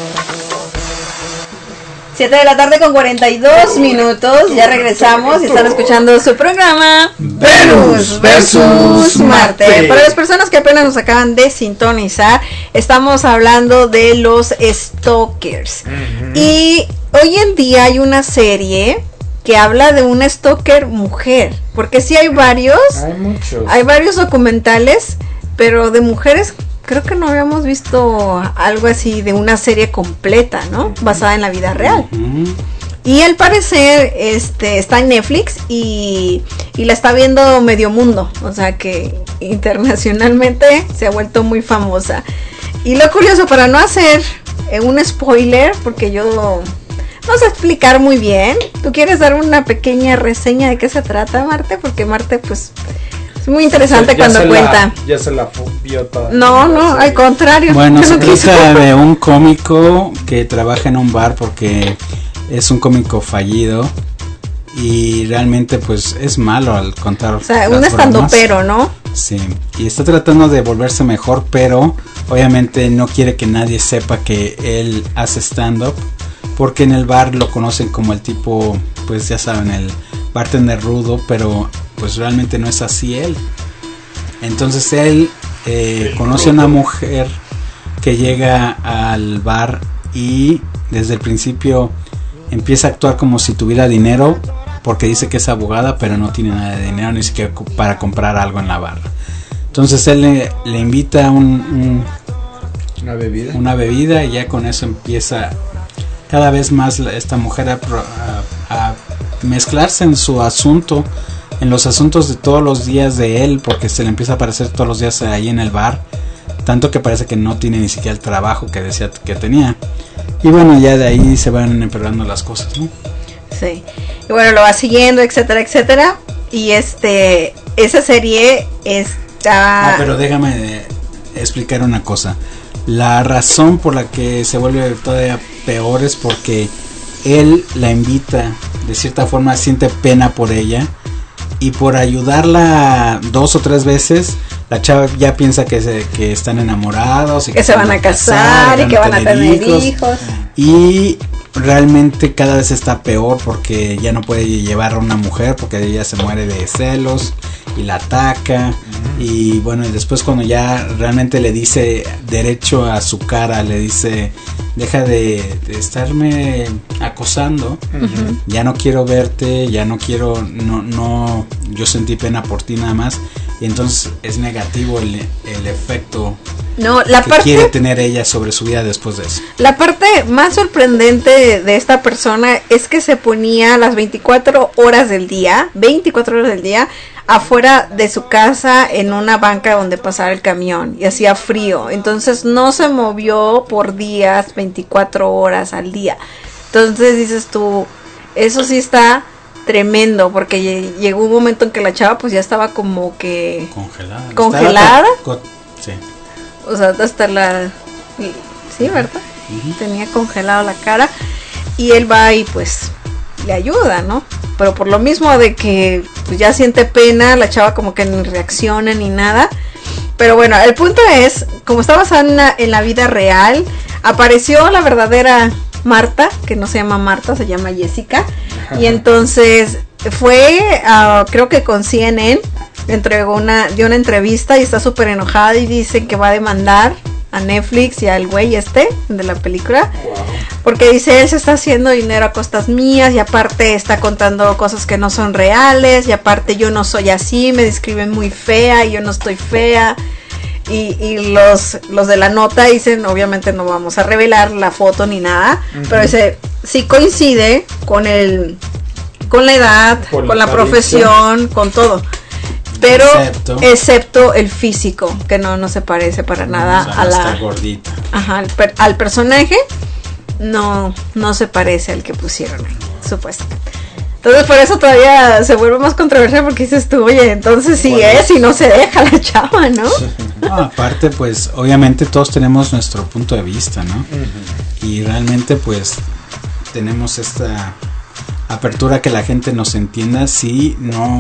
7 de la tarde con 42 minutos, ya regresamos y están escuchando su programa Venus versus Marte. Para las personas que apenas nos acaban de sintonizar, estamos hablando de los stalkers. Y hoy en día hay una serie que habla de una stalker mujer, porque sí hay varios, hay varios documentales, pero de mujeres creo que no habíamos visto algo así de una serie completa, ¿no? Basada en la vida real. Y al parecer está en Netflix y la está viendo medio mundo, o sea que internacionalmente se ha vuelto muy famosa. Y lo curioso, para no hacer un spoiler, porque yo no sé explicar muy bien, ¿tú quieres dar una pequeña reseña de qué se trata, Marte? Porque Marte pues es muy interesante cuando cuenta. Ya se la vio toda. No, al contrario. Bueno, se trata de un cómico que trabaja en un bar porque es un cómico fallido y realmente pues es malo al contar. O sea, un estandopero, ¿no? Sí, y está tratando de volverse mejor, pero obviamente no quiere que nadie sepa que él hace stand-up, porque en el bar lo conocen como el tipo, pues ya saben, el bartender rudo, pero pues realmente no es así él. Entonces él conoce a una mujer que llega al bar y desde el principio empieza a actuar como si tuviera dinero, porque dice que es abogada, pero no tiene nada de dinero ni siquiera para comprar algo en la barra. Entonces él le invita una bebida y ya con eso empieza cada vez más esta mujer a mezclarse en su asunto, en los asuntos de todos los días de él, porque se le empieza a aparecer todos los días ahí en el bar, tanto que parece que no tiene ni siquiera el trabajo que decía que tenía. Y bueno, ya de ahí se van empeorando las cosas, ¿no? Sí. Y bueno, lo va siguiendo, etcétera, etcétera. Y esa serie está... pero déjame explicar una cosa. La razón por la que se vuelve todavía peor es porque él la invita, de cierta forma siente pena por ella, y por ayudarla 2 o 3 veces, la chava ya piensa que están enamorados y que se van a casar y que van a tener hijos. Y realmente cada vez está peor porque ya no puede llevar a una mujer porque ella se muere de celos y la ataca. Y bueno, y después cuando ya realmente le dice derecho a su cara, le dice: deja de estarme acosando, ya no quiero verte, ya no quiero, no, yo sentí pena por ti nada más. Y entonces es negativo el efecto que quiere tener ella sobre su vida después de eso. La parte más sorprendente de esta persona es que se ponía las 24 horas del día afuera de su casa en una banca donde pasaba el camión y hacía frío. Entonces no se movió por días, 24 horas al día. Entonces dices tú, eso sí está tremendo, porque llegó un momento en que la chava pues ya estaba como que congelada. Sí. O sea, hasta sí, ¿verdad? Tenía congelado la cara y él va y pues le ayuda, ¿no? Pero por lo mismo de que pues ya siente pena, la chava como que ni reacciona ni nada. Pero bueno, el punto es, como está basada en la vida real, apareció la verdadera Marta, que no se llama Marta, se llama Jessica. Y entonces fue, creo que con CNN, dio una entrevista y está súper enojada y dice que va a demandar a Netflix y al güey de la película, porque dice: él se está haciendo dinero a costas mías, y aparte está contando cosas que no son reales, y aparte yo no soy así, me describen muy fea y yo no estoy fea. Y los de la nota dicen, obviamente no vamos a revelar la foto ni nada, pero dice, sí coincide con la edad, con la profesión, con todo. Pero excepto el físico, que no se parece para nada a la gordita. Ajá, al personaje no se parece al que pusieron ahí, supuestamente. Entonces por eso todavía se vuelve más controversial, porque dices tú, oye, entonces sí es y no se deja la chava, ¿no? Aparte, pues obviamente todos tenemos nuestro punto de vista, ¿no? Y realmente pues tenemos esta apertura que la gente nos entienda si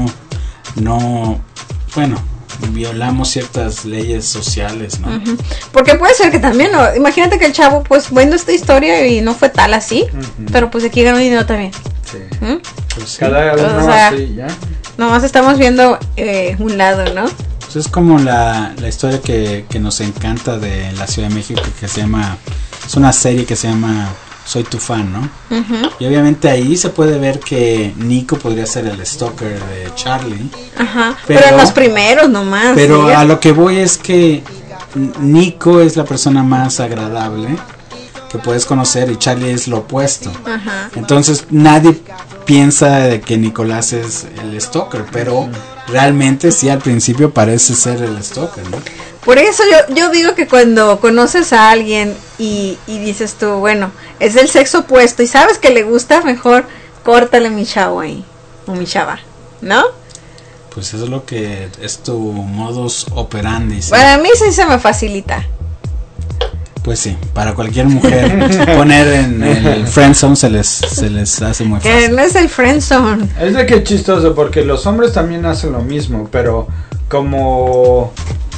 bueno, violamos ciertas leyes sociales, ¿no? Porque puede ser que también, ¿no? Imagínate que el chavo pues viendo esta historia y no fue tal así, pero pues aquí ganó dinero también. Sí. Pues cada uno, o sea, así, ¿ya? Nomás estamos viendo un lado, ¿no? Pues es como la historia que nos encanta de la Ciudad de México, que se llama, es una serie que se llama Soy tu fan, ¿no? Y obviamente ahí se puede ver que Nico podría ser el stalker de Charlie. Pero en los primeros nomás. Pero ¿sí? A lo que voy es que Nico es la persona más agradable que puedes conocer y Charlie es lo opuesto. Entonces nadie piensa de que Nicolás es el stalker, pero realmente sí al principio parece ser el stalker, ¿no? Por eso yo digo que cuando conoces a alguien y dices tú, bueno, es del sexo opuesto y sabes que le gusta, mejor córtale mi chavo ahí, o mi chava, ¿no? Pues eso es lo que es tu modus operandi, ¿sí? Para mí sí se me facilita. Pues sí, para cualquier mujer poner en el friendzone se les hace muy fácil. Que no es el friendzone. Es de que es chistoso, porque los hombres también hacen lo mismo, pero como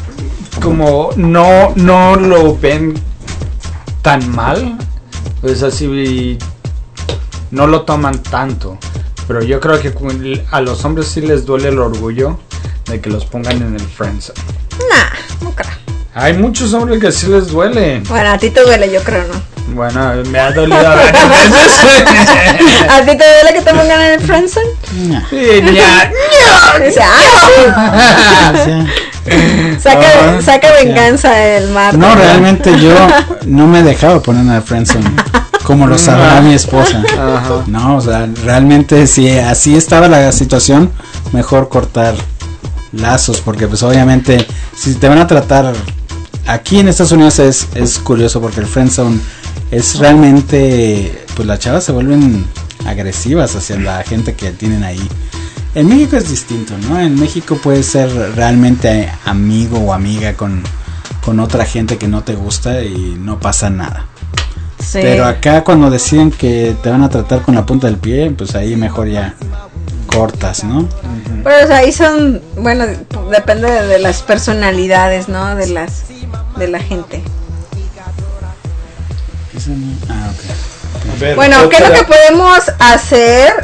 no lo ven tan mal, pues así no lo toman tanto. Pero yo creo que a los hombres sí les duele el orgullo de que los pongan en el friendzone. No creo. Hay muchos hombres que sí les duele. Bueno, a ti te duele, yo creo, ¿no? Bueno, me ha dolido varias veces. ¿A ti te duele que te pongan en el friendzone? Saca venganza el Marta. No, realmente yo no me he dejado poner en el friendzone. Como lo sabrá mi esposa. Ajá. No, o sea, realmente si así estaba la situación, mejor cortar lazos, porque pues obviamente si te van a tratar aquí en Estados Unidos es curioso porque el friendzone es realmente, pues las chavas se vuelven agresivas hacia la gente que tienen ahí. En México es distinto, ¿no? En México puedes ser realmente amigo o amiga con otra gente que no te gusta y no pasa nada. Sí. Pero acá cuando deciden que te van a tratar con la punta del pie, pues ahí mejor ya cortas, ¿no? Pero o sea, ahí son, bueno, depende de las personalidades, ¿no? De la gente. Okay. Bueno, ¿qué es lo que podemos hacer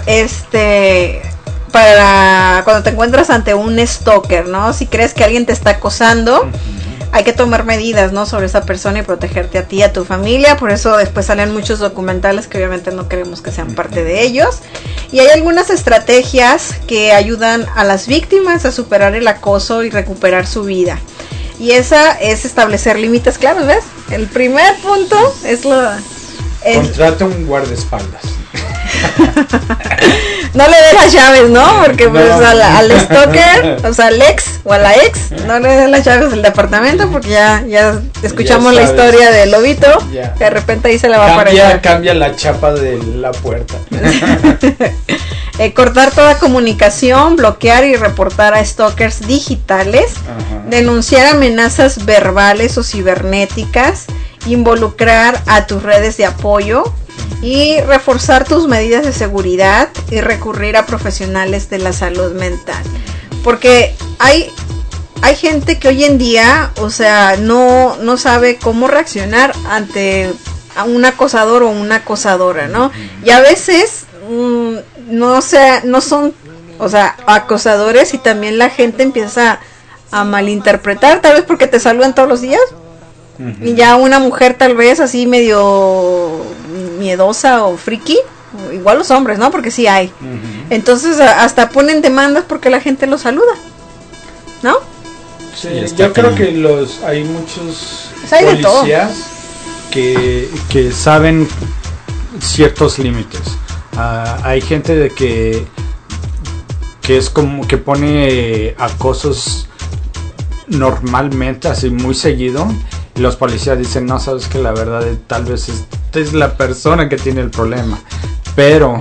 para cuando te encuentras ante un stalker, ¿no? Si crees que alguien te está acosando, hay que tomar medidas, ¿no? Sobre esa persona y protegerte a ti y a tu familia. Por eso después salen muchos documentales que obviamente no queremos que sean parte de ellos. Y hay algunas estrategias que ayudan a las víctimas a superar el acoso y recuperar su vida. Y esa es establecer límites claros, ¿ves? El primer punto es contrata un guardaespaldas. No le dé las llaves, ¿no? Porque pues al stalker, o sea, al ex o a la ex, no le dé las llaves del departamento porque ya escuchamos la historia del lobito, que de repente ahí se la va a aparecer. Cambia la chapa de la puerta. Cortar toda comunicación, bloquear y reportar a stalkers digitales, denunciar amenazas verbales o cibernéticas, involucrar a tus redes de apoyo y reforzar tus medidas de seguridad y recurrir a profesionales de la salud mental. Porque hay gente que hoy en día, o sea, no sabe cómo reaccionar ante a un acosador o una acosadora, ¿no? Y a veces no son, o sea, acosadores y también la gente empieza a malinterpretar, tal vez porque te saludan todos los días. Y ya una mujer tal vez así medio miedosa o friki, igual los hombres, ¿no? Porque sí hay. Entonces hasta ponen demandas porque la gente los saluda, ¿no? Sí, yo creo que hay muchos policías que saben ciertos límites. Hay gente de que es como que pone acosos normalmente, así muy seguido. Y los policías dicen, no, sabes que la verdad tal vez esta es la persona que tiene el problema. Pero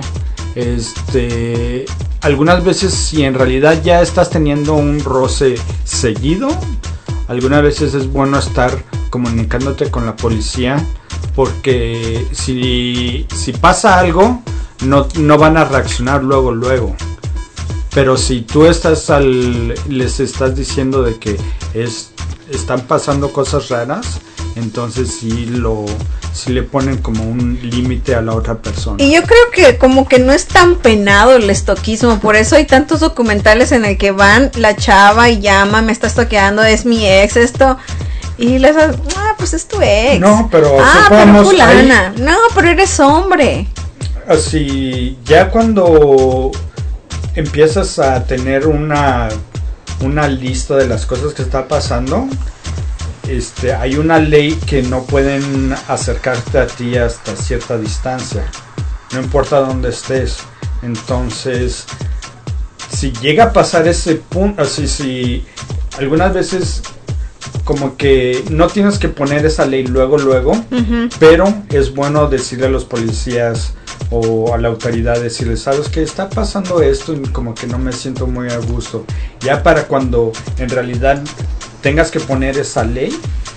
algunas veces si en realidad ya estás teniendo un roce seguido, algunas veces es bueno estar comunicándote con la policía, porque si pasa algo no van a reaccionar luego. Pero si tú les estás diciendo de que están pasando cosas raras, entonces sí le ponen como un límite a la otra persona. Y yo creo que como que no es tan penado el estoquismo, por eso hay tantos documentales en el que van la chava y llama, me está estoqueando, es mi ex, esto, y les pues es tu ex. No, pero pero fulana, no, pero eres hombre. Así, ya cuando empiezas a tener una lista de las cosas que está pasando, hay una ley que no pueden acercarte a ti hasta cierta distancia, no importa dónde estés. Entonces, si llega a pasar ese punto, así, si algunas veces como que no tienes que poner esa ley luego, pero es bueno decirle a los policías o a la autoridad, decirles, sabes que está pasando esto y como que no me siento muy a gusto, ya para cuando en realidad tengas que poner esa ley,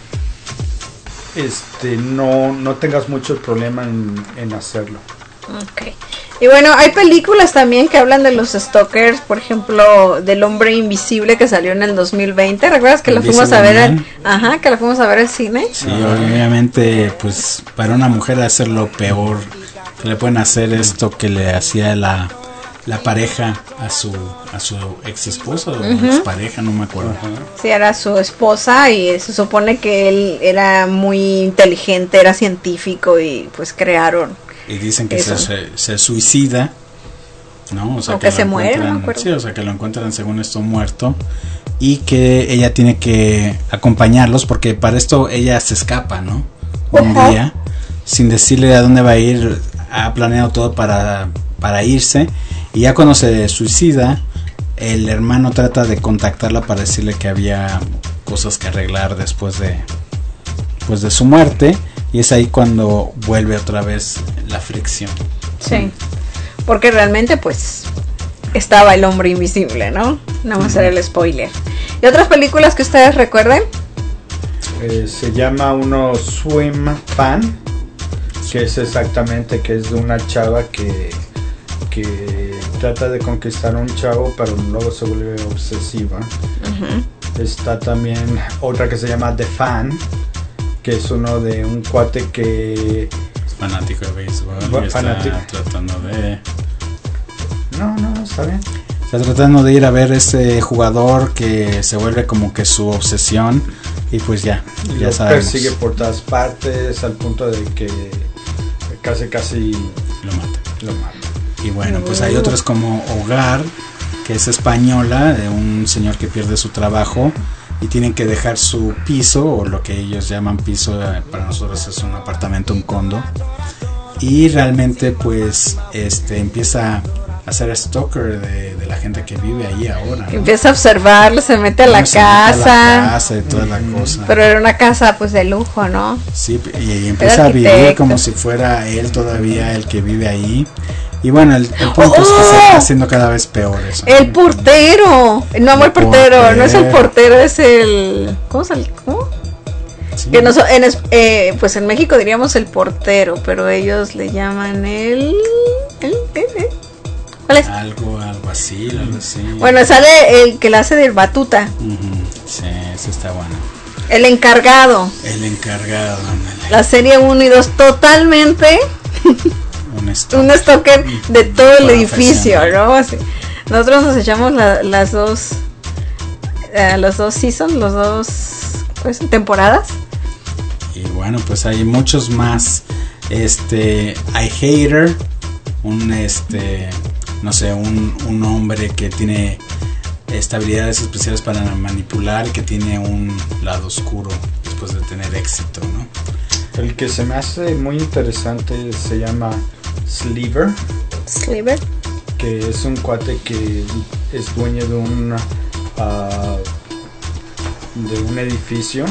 no tengas mucho problema en hacerlo. Okay. Y bueno, hay películas también que hablan de los stalkers, por ejemplo, del Hombre Invisible, que salió en el 2020. ¿Recuerdas que la fuimos a ver que la fuimos a ver al cine? Sí, obviamente, pues para una mujer hacer lo peor que le pueden hacer, esto que le hacía la la pareja a su ex esposa o ex pareja, no me acuerdo. Sí, era su esposa y se supone que él era muy inteligente, era científico y pues crearon. Y dicen que se suicida, ¿no? O sea, que se muere, no me acuerdo. Sí, o sea, que lo encuentran según esto muerto y que ella tiene que acompañarlos porque para esto ella se escapa, ¿no? Un día, sin decirle a dónde va a ir, ha planeado todo para irse. Y ya cuando se suicida, el hermano trata de contactarla para decirle que había cosas que arreglar después de su muerte. Y es ahí cuando vuelve otra vez la fricción. Sí, porque realmente pues estaba el hombre invisible, ¿no? No va a ser el spoiler. ¿Y otras películas que ustedes recuerden? Se llama uno Swim Fan, que es exactamente que es de una chava que trata de conquistar a un chavo, pero luego se vuelve obsesiva. Está también otra que se llama The Fan, que es uno de un cuate que es fanático de béisbol y está tratando de... No, está bien. Está tratando de ir a ver ese jugador que se vuelve como que su obsesión y pues ya lo sabemos. Persigue por todas partes al punto de que casi lo mata. Y bueno, pues Uh. hay otros como Hogar, que es española, de un señor que pierde su trabajo y tienen que dejar su piso, o lo que ellos llaman piso, para nosotros es un apartamento, un condo. Y realmente pues empieza a ser stalker de la gente que vive ahí ahora, ¿no? Empieza a observarlo, se mete a la casa. Y toda la cosa. Pero era una casa pues de lujo, ¿no? Sí, y empieza a vivir como si fuera él todavía el que vive ahí. Y bueno, el punto es que se está haciendo cada vez peor eso. El portero. No, el portero. No es el portero, es el... ¿Cómo? Sí. Que pues en México diríamos el portero, pero ellos le llaman el ¿cuál es? Algo así. Bueno, sale el que la hace del Batuta. Sí, eso está bueno. El encargado. La serie 1 y 2 totalmente un stalker de todo el edificio, ¿no? Así. Nosotros nos echamos las dos seasons, los dos pues, temporadas. Y bueno, pues hay muchos más. iHater, un hombre que tiene habilidades especiales para manipular y que tiene un lado oscuro después de tener éxito, ¿no? El que se me hace muy interesante se llama Sliver, que es un cuate que es dueño de un edificio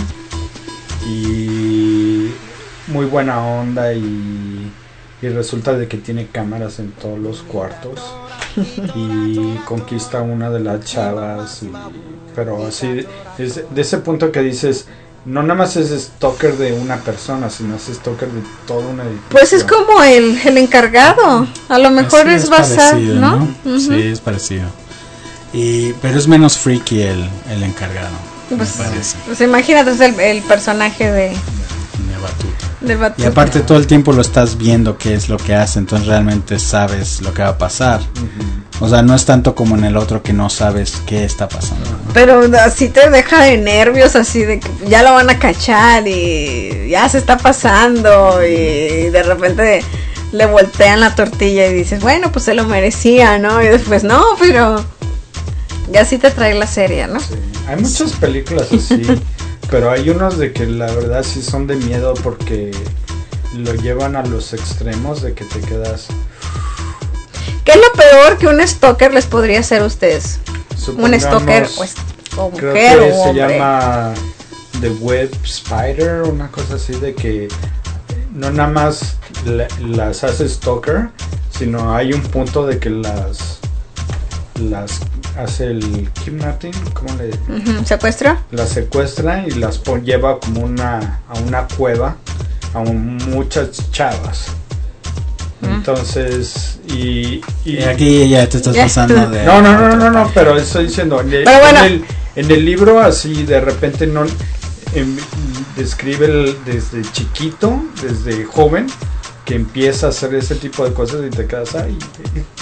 y muy buena onda y resulta de que tiene cámaras en todos los cuartos y conquista a una de las chavas pero así es de ese punto que dices, no nada más es stalker de una persona, sino es stalker de todo un edificio. Pues es como el encargado. A lo mejor es basado, parecido, ¿no? Sí, es parecido. Pero es menos freaky el encargado, pues, me parece. Pues imagínate, es el personaje de Batuta. Y aparte todo el tiempo lo estás viendo qué es lo que hace, entonces realmente sabes lo que va a pasar. O sea, no es tanto como en el otro que no sabes qué está pasando, ¿no? Pero así te deja de nervios, así de que ya lo van a cachar y ya se está pasando y de repente le voltean la tortilla y dices, bueno, pues se lo merecía, ¿no? Y después, no, pero ya sí te trae la serie, ¿no? Sí. Hay muchas películas así, pero hay unos de que la verdad sí son de miedo porque lo llevan a los extremos de que te quedas... ¿Qué es lo peor que un stalker les podría hacer a ustedes? Un stalker, pues, o mujer creo que o hombre. Se llama The Web Spider, una cosa así de que no nada más las hace stalker, sino hay un punto de que las hace el kidnapping, ¿cómo le? ¿Secuestra? Las secuestra y las lleva como a una cueva a muchas chavas. Entonces y aquí ya te estás pasando de... No, pero estoy diciendo en el libro así de repente no describe desde chiquito, desde joven, que empieza a hacer ese tipo de cosas y te quedas ahí.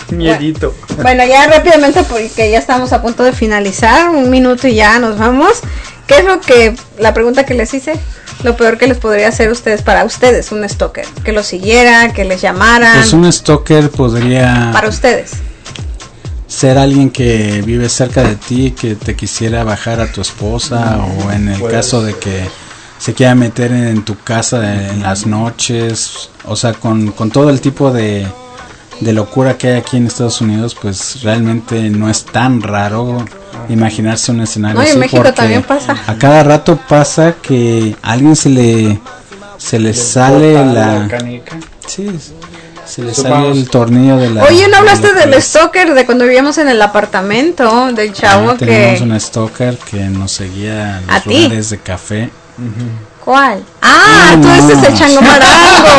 Miedito. Bueno, ya rápidamente porque ya estamos a punto de finalizar, 1 minuto y ya nos vamos. ¿Qué es la pregunta que les hice? Lo peor que les podría hacer para ustedes, un stalker, que los siguiera, que les llamara. Pues un stalker podría para ustedes ser alguien que vive cerca de ti, que te quisiera bajar a tu esposa, o en el caso de que se quiera meter en tu casa en las noches, o sea, con todo el tipo de locura que hay aquí en Estados Unidos, pues realmente no es tan raro imaginarse un escenario así, en México porque también pasa. A cada rato pasa que a alguien se le sale la canica. Sí, se le sale el tornillo de la... Oye, ¿no hablaste del stalker de cuando vivíamos en el apartamento? Del chavo que... Teníamos un stalker que nos seguía a los lugares de café. ¿Cuál? Tú ese es el Chango Marango.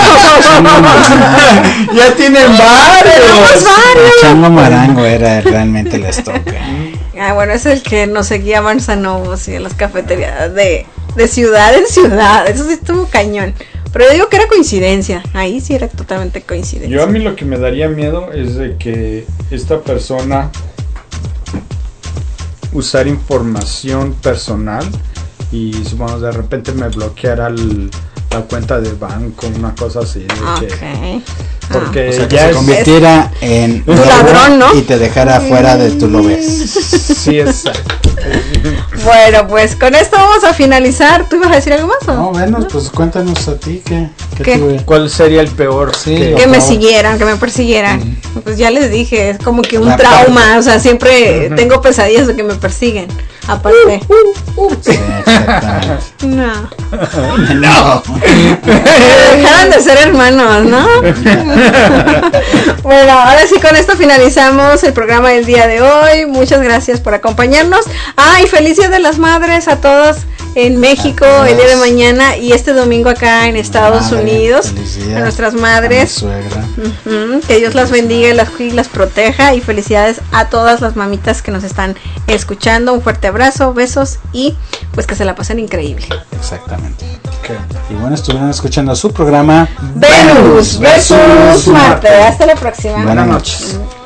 Ya tienen varios. El Chango Marango era realmente el stalker. Bueno, es el que nos seguía a Manzanovos y en las cafeterías de ciudad en ciudad. Eso sí estuvo cañón. Pero yo digo que era coincidencia. Ahí sí era totalmente coincidencia. Yo a mí lo que me daría miedo es de que esta persona usar información personal y supongamos de repente me bloqueara la cuenta de banco, una cosa así de que, porque o sea, que se convirtiera en un ladrón, ¿no? Y te dejara fuera de tu lobes. Sí, exacto. Bueno, pues con esto vamos a finalizar. ¿Tú ibas a decir algo más? ¿O? No, bueno, pues cuéntanos a ti ¿cuál sería el peor? Sí, que me siguieran, que me persiguieran. Pues ya les dije, es como que un trauma, o sea, siempre tengo pesadillas de que me persiguen. Aparte. Sí, exactamente. No. Dejaron de ser hermanos, ¿no? Bueno, ahora sí, con esto finalizamos el programa del día de hoy. Muchas gracias por acompañarnos. Y feliz Día de las Madres a todas en México el día de mañana y este domingo acá en Estados Unidos. A nuestras madres. Que Dios las bendiga y las proteja. Y felicidades a todas las mamitas que nos están escuchando. Un fuerte abrazo, besos y pues que se la pasen increíble. Exactamente. Y bueno, estuvieron escuchando su programa Venus versus Marte. Hasta la próxima. Buenas noches.